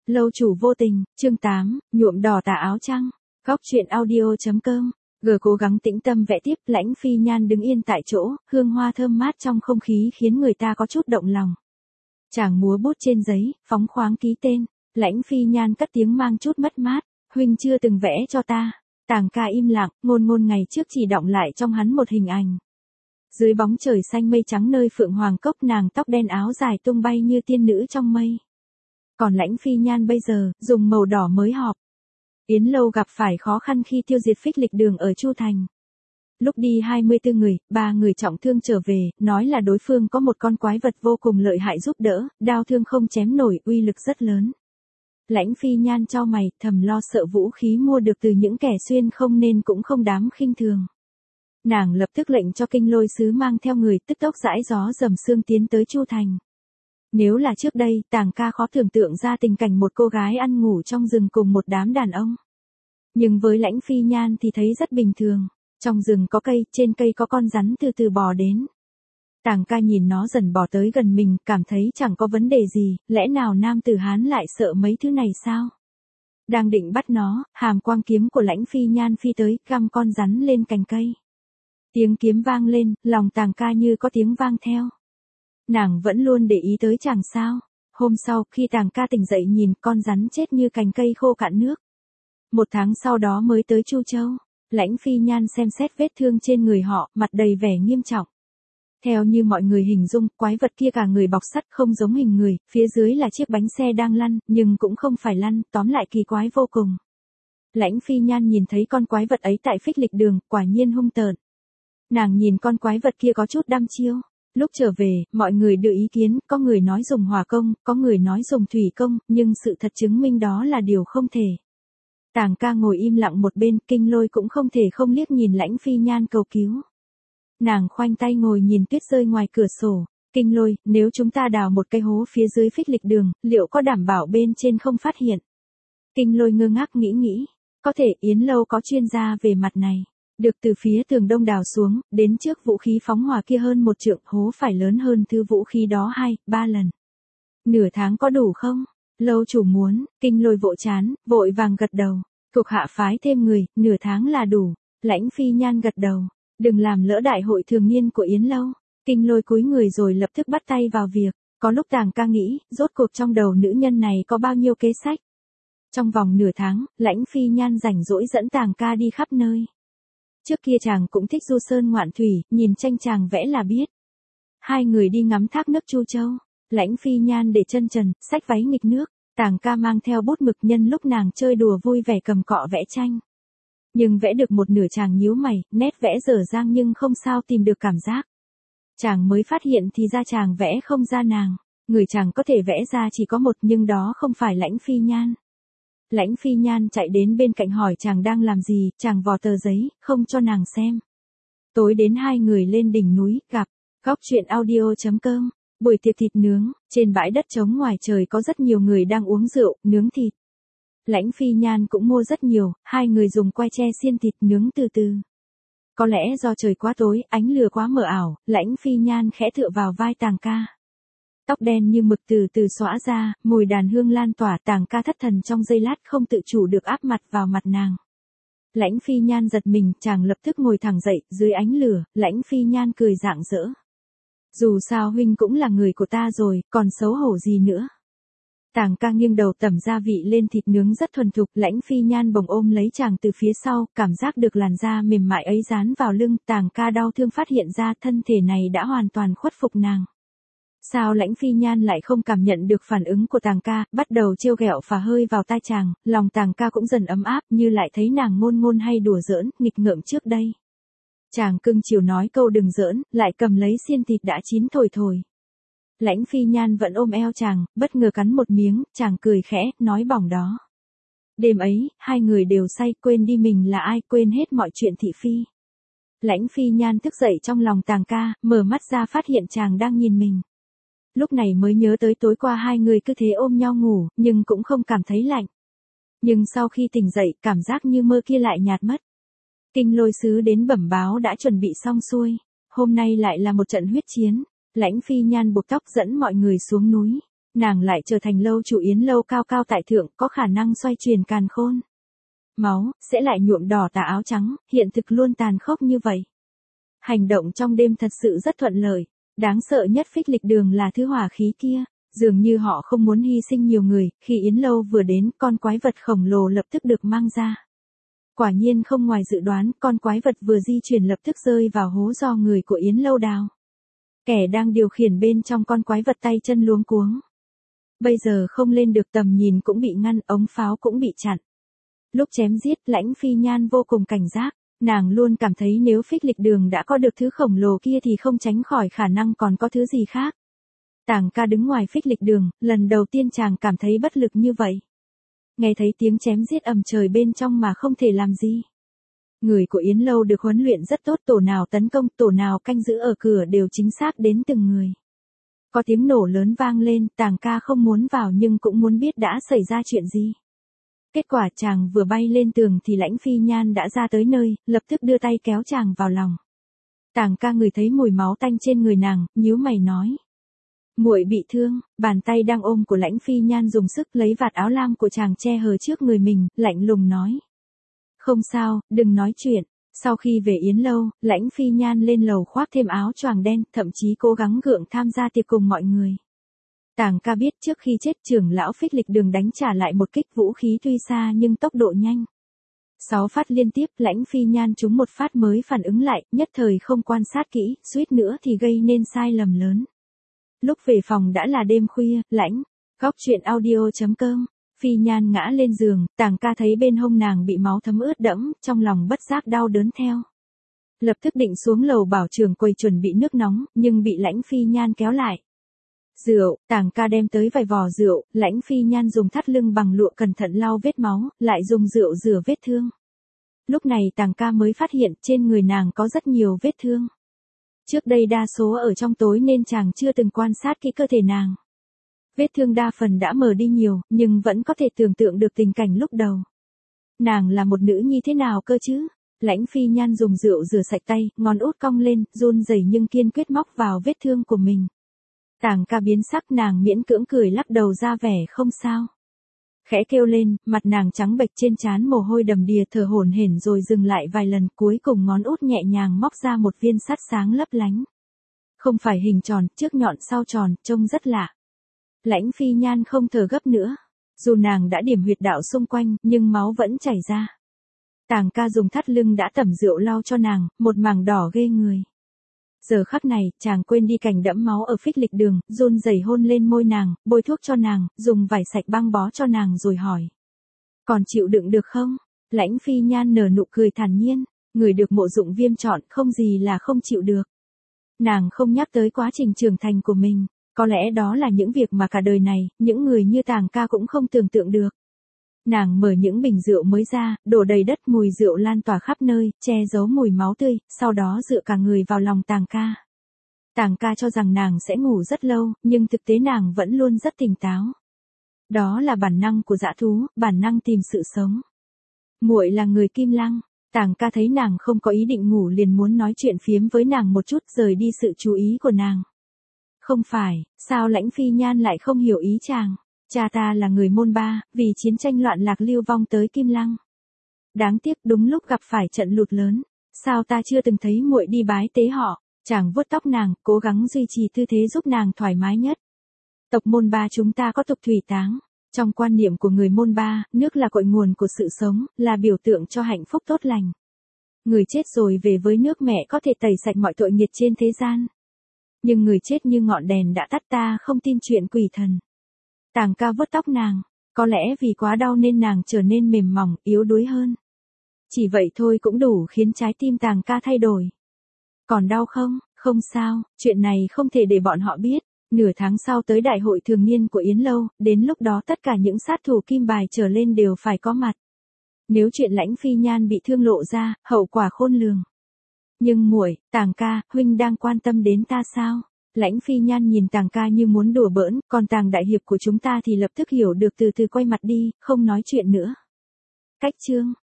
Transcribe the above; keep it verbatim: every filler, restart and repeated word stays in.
Lâu chủ vô tình, chương tám, nhuộm đỏ tà áo trăng. Góc truyện audio.com. G cố gắng tĩnh tâm vẽ tiếp, Lãnh Phi Nhan đứng yên tại chỗ, hương hoa thơm mát trong không khí khiến người ta có chút động lòng. Chàng múa bút trên giấy, phóng khoáng ký tên. Lãnh Phi Nhan cất tiếng mang chút mất mát, huynh chưa từng vẽ cho ta. Tàng ca im lặng, ngôn ngôn ngày trước chỉ đọng lại trong hắn một hình ảnh. Dưới bóng trời xanh mây trắng nơi Phượng Hoàng Cốc, nàng tóc đen áo dài tung bay như tiên nữ trong mây. Còn Lãnh Phi Nhan bây giờ, dùng màu đỏ mới họp. Yến Lâu gặp phải khó khăn khi tiêu diệt phích lịch đường ở Chu Thành. Lúc đi hai mươi tư người, ba người trọng thương trở về, nói là đối phương có một con quái vật vô cùng lợi hại giúp đỡ, đao thương không chém nổi, uy lực rất lớn. Lãnh Phi Nhan chau mày, thầm lo sợ vũ khí mua được từ những kẻ xuyên không nên cũng không dám khinh thường. Nàng lập tức lệnh cho Kinh Lôi sứ mang theo người, tức tốc dãi gió dầm sương tiến tới Chu Thành. Nếu là trước đây, Tàng ca khó tưởng tượng ra tình cảnh một cô gái ăn ngủ trong rừng cùng một đám đàn ông. Nhưng với Lãnh Phi Nhan thì thấy rất bình thường. Trong rừng có cây, trên cây có con rắn từ từ bò đến. Tàng ca nhìn nó dần bò tới gần mình, cảm thấy chẳng có vấn đề gì, lẽ nào nam tử Hán lại sợ mấy thứ này sao? Đang định bắt nó, hàm quang kiếm của Lãnh Phi Nhan phi tới, găm con rắn lên cành cây. Tiếng kiếm vang lên, lòng Tàng ca như có tiếng vang theo. Nàng vẫn luôn để ý tới chàng sao. Hôm sau, khi Tàng ca tỉnh dậy nhìn, con rắn chết như cành cây khô cạn nước. Một tháng sau đó mới tới Chu Châu. Lãnh Phi Nhan xem xét vết thương trên người họ, mặt đầy vẻ nghiêm trọng. Theo như mọi người hình dung, quái vật kia cả người bọc sắt không giống hình người, phía dưới là chiếc bánh xe đang lăn, nhưng cũng không phải lăn, tóm lại kỳ quái vô cùng. Lãnh Phi Nhan nhìn thấy con quái vật ấy tại phích lịch đường, quả nhiên hung tợn. Nàng nhìn con quái vật kia có chút đăm chiêu. Lúc trở về, mọi người đưa ý kiến, có người nói dùng hỏa công, có người nói dùng thủy công, nhưng sự thật chứng minh đó là điều không thể. Tàng ca ngồi im lặng một bên, Kinh Lôi cũng không thể không liếc nhìn Lãnh Phi Nhan cầu cứu. Nàng khoanh tay ngồi nhìn tuyết rơi ngoài cửa sổ. Kinh Lôi, nếu chúng ta đào một cái hố phía dưới phích lịch đường, liệu có đảm bảo bên trên không phát hiện? Kinh Lôi ngơ ngác nghĩ nghĩ. Có thể Yến Lâu có chuyên gia về mặt này. Được từ phía tường đông đào xuống, đến trước vũ khí phóng hỏa kia hơn một trượng, hố phải lớn hơn thứ vũ khí đó hai, ba lần. Nửa tháng có đủ không? Lâu chủ muốn, Kinh Lôi vỗ chán, vội vàng gật đầu. Thuộc hạ phái thêm người, nửa tháng là đủ. Lãnh Phi Nhan gật đầu. Đừng làm lỡ đại hội thường niên của Yến Lâu. Kinh Lôi cúi người rồi lập tức bắt tay vào việc. Có lúc Tàng ca nghĩ, rốt cuộc trong đầu nữ nhân này có bao nhiêu kế sách. Trong vòng nửa tháng, Lãnh Phi Nhan rảnh rỗi dẫn Tàng ca đi khắp nơi. Trước kia chàng cũng thích du sơn ngoạn thủy, nhìn tranh chàng vẽ là biết. Hai người đi ngắm thác nước Chu Châu. Lãnh Phi Nhan để chân trần, xách váy nghịch nước. Tàng ca mang theo bút mực, nhân lúc nàng chơi đùa vui vẻ cầm cọ vẽ tranh. Nhưng vẽ được một nửa chàng nhíu mày, nét vẽ dở dang nhưng không sao tìm được cảm giác. Chàng mới phát hiện thì ra chàng vẽ không ra nàng. Người chàng có thể vẽ ra chỉ có một, nhưng đó không phải Lãnh Phi Nhan. Lãnh Phi Nhan chạy đến bên cạnh hỏi chàng đang làm gì, chàng vò tờ giấy, không cho nàng xem. Tối đến hai người lên đỉnh núi, gặp. Góc truyện audio.com. Buổi tiệc thịt nướng, trên bãi đất trống ngoài trời có rất nhiều người đang uống rượu, nướng thịt. Lãnh Phi Nhan cũng mua rất nhiều, hai người dùng que tre xiên thịt nướng từ từ. Có lẽ do trời quá tối, ánh lửa quá mờ ảo, Lãnh Phi Nhan khẽ tựa vào vai Tàng ca. Tóc đen như mực từ từ xõa ra, mùi đàn hương lan tỏa, Tàng ca thất thần trong giây lát không tự chủ được áp mặt vào mặt nàng. Lãnh Phi Nhan giật mình, chàng lập tức ngồi thẳng dậy, dưới ánh lửa, Lãnh Phi Nhan cười rạng rỡ. Dù sao huynh cũng là người của ta rồi, còn xấu hổ gì nữa. Tàng ca nghiêng đầu tẩm gia vị lên thịt nướng rất thuần thục, Lãnh Phi Nhan bồng ôm lấy chàng từ phía sau, cảm giác được làn da mềm mại ấy dán vào lưng, Tàng ca đau thương phát hiện ra thân thể này đã hoàn toàn khuất phục nàng. Sao Lãnh Phi Nhan lại không cảm nhận được phản ứng của Tàng ca, bắt đầu trêu ghẹo phả hơi vào tai chàng, lòng Tàng ca cũng dần ấm áp, như lại thấy nàng ngôn ngôn hay đùa giỡn, nghịch ngợm trước đây. Chàng cưng chiều nói câu đừng giỡn, lại cầm lấy xiên thịt đã chín thổi thổi. Lãnh Phi Nhan vẫn ôm eo chàng, bất ngờ cắn một miếng, chàng cười khẽ, nói bỏng đó. Đêm ấy, hai người đều say, quên đi mình là ai, quên hết mọi chuyện thị phi. Lãnh Phi Nhan thức dậy trong lòng Tàng ca, mở mắt ra phát hiện chàng đang nhìn mình. Lúc này mới nhớ tới tối qua hai người cứ thế ôm nhau ngủ, nhưng cũng không cảm thấy lạnh. Nhưng sau khi tỉnh dậy, cảm giác như mơ kia lại nhạt mất. Kinh Lôi sứ đến bẩm báo đã chuẩn bị xong xuôi. Hôm nay lại là một trận huyết chiến. Lãnh Phi Nhan buộc tóc dẫn mọi người xuống núi. nàng lại trở thành lâu chủ Yến lâu cao cao tại thượng, có khả năng xoay truyền càn khôn. Máu, sẽ lại nhuộm đỏ tà áo trắng, hiện thực luôn tàn khốc như vậy. Hành động trong đêm thật sự rất thuận lợi, đáng sợ nhất phích lịch đường là thứ hỏa khí kia, dường như họ không muốn hy sinh nhiều người, khi Yến lâu vừa đến, con quái vật khổng lồ lập tức được mang ra. Quả nhiên không ngoài dự đoán, con quái vật vừa di chuyển lập tức rơi vào hố do người của Yến lâu đào. Kẻ đang điều khiển bên trong con quái vật tay chân luống cuống. Bây giờ không lên được, tầm nhìn cũng bị ngăn, ống pháo cũng bị chặn. Lúc chém giết, Lãnh Phi Nhan vô cùng cảnh giác, nàng luôn cảm thấy nếu phích lịch đường đã có được thứ khổng lồ kia thì không tránh khỏi khả năng còn có thứ gì khác. Tàng ca đứng ngoài phích lịch đường, lần đầu tiên chàng cảm thấy bất lực như vậy. Nghe thấy tiếng chém giết ầm trời bên trong mà không thể làm gì. Người của Yến lâu được huấn luyện rất tốt, tổ nào tấn công, tổ nào canh giữ ở cửa đều chính xác đến từng người. Có tiếng nổ lớn vang lên, Tàng ca không muốn vào nhưng cũng muốn biết đã xảy ra chuyện gì. Kết quả chàng vừa bay lên tường thì Lãnh Phi Nhan đã ra tới nơi, lập tức đưa tay kéo chàng vào lòng. Tàng ca ngửi thấy mùi máu tanh trên người nàng, nhíu mày nói. Muội bị thương, bàn tay đang ôm của Lãnh Phi Nhan dùng sức lấy vạt áo lam của chàng che hờ trước người mình, lạnh lùng nói. Không sao, đừng nói chuyện. Sau khi về Yến lâu, Lãnh Phi Nhan lên lầu khoác thêm áo choàng đen, thậm chí cố gắng gượng tham gia tiệc cùng mọi người. Tàng ca biết trước khi chết trưởng lão phích lịch đường đánh trả lại một kích vũ khí tuy xa nhưng tốc độ nhanh. Sáu phát liên tiếp, Lãnh Phi Nhan trúng một phát mới phản ứng lại, nhất thời không quan sát kỹ, suýt nữa thì gây nên sai lầm lớn. Lúc về phòng đã là đêm khuya, Lãnh, góc truyện audio chấm com, Phi Nhan ngã lên giường, Tàng ca thấy bên hông nàng bị máu thấm ướt đẫm, trong lòng bất giác đau đớn theo. Lập tức định xuống lầu bảo trưởng quầy chuẩn bị nước nóng, nhưng bị Lãnh Phi Nhan kéo lại. Rượu, Tàng ca đem tới vài vò rượu, Lãnh Phi Nhan dùng thắt lưng bằng lụa cẩn thận lau vết máu, lại dùng rượu rửa vết thương. Lúc này Tàng ca mới phát hiện trên người nàng có rất nhiều vết thương. Trước đây đa số ở trong tối nên chàng chưa từng quan sát kỹ cơ thể nàng. Vết thương đa phần đã mờ đi nhiều, nhưng vẫn có thể tưởng tượng được tình cảnh lúc đầu. Nàng là một nữ nhi thế nào cơ chứ? Lãnh Phi Nhan dùng rượu rửa sạch tay, ngón út cong lên, run rẩy nhưng kiên quyết móc vào vết thương của mình. Tàng ca biến sắc, nàng miễn cưỡng cười lắc đầu ra vẻ không sao. Khẽ kêu lên, mặt nàng trắng bệch, trên trán mồ hôi đầm đìa, thở hổn hển rồi dừng lại vài lần, cuối cùng ngón út nhẹ nhàng móc ra một viên sắt sáng lấp lánh. Không phải hình tròn, trước nhọn sau tròn, trông rất lạ. Lãnh Phi Nhan không thở gấp nữa. Dù nàng đã điểm huyệt đạo xung quanh, nhưng máu vẫn chảy ra. Tàng ca dùng thắt lưng đã tẩm rượu lau cho nàng, một mảng đỏ ghê người. Giờ khắc này, chàng quên đi cảnh đẫm máu ở phích lịch đường, run rẩy hôn lên môi nàng, bôi thuốc cho nàng, dùng vải sạch băng bó cho nàng rồi hỏi. Còn chịu đựng được không? Lãnh Phi Nhan nở nụ cười thản nhiên, người được Mộ Dụng Viêm chọn, không gì là không chịu được. Nàng không nhắc tới quá trình trưởng thành của mình, có lẽ đó là những việc mà cả đời này, những người như Tàng ca cũng không tưởng tượng được. Nàng mở những bình rượu mới ra, đổ đầy đất, mùi rượu lan tỏa khắp nơi, che giấu mùi máu tươi, sau đó dựa cả người vào lòng Tàng ca. Tàng ca cho rằng nàng sẽ ngủ rất lâu, nhưng thực tế nàng vẫn luôn rất tỉnh táo. Đó là bản năng của dã thú, bản năng tìm sự sống. Muội là người Kim Lăng. Tàng ca thấy nàng không có ý định ngủ liền muốn nói chuyện phiếm với nàng một chút, rời đi sự chú ý của nàng. Không phải, sao Lãnh Phi Nhan lại không hiểu ý chàng? Cha ta là người môn ba, vì chiến tranh loạn lạc lưu vong tới Kim Lăng. Đáng tiếc đúng lúc gặp phải trận lụt lớn, sao ta chưa từng thấy muội đi bái tế họ? Chàng vuốt tóc nàng, cố gắng duy trì tư thế giúp nàng thoải mái nhất. Tộc môn ba chúng ta có tục thủy táng. Trong quan niệm của người môn ba, nước là cội nguồn của sự sống, là biểu tượng cho hạnh phúc tốt lành. Người chết rồi về với nước mẹ có thể tẩy sạch mọi tội nghiệt trên thế gian. Nhưng người chết như ngọn đèn đã tắt, ta không tin chuyện quỷ thần. Tàng ca vuốt tóc nàng, có lẽ vì quá đau nên nàng trở nên mềm mỏng, yếu đuối hơn. Chỉ vậy thôi cũng đủ khiến trái tim Tàng ca thay đổi. Còn đau không? Không sao, chuyện này không thể để bọn họ biết. Nửa tháng sau tới đại hội thường niên của Yến lâu, đến lúc đó tất cả những sát thủ kim bài trở lên đều phải có mặt. Nếu chuyện Lãnh Phi Nhan bị thương lộ ra, hậu quả khôn lường. Nhưng muội, Tàng ca, huynh đang quan tâm đến ta sao? Lãnh Phi Nhan nhìn Tàng ca như muốn đùa bỡn, còn Tàng đại hiệp của chúng ta thì lập tức hiểu được, từ từ quay mặt đi, không nói chuyện nữa. Cách chương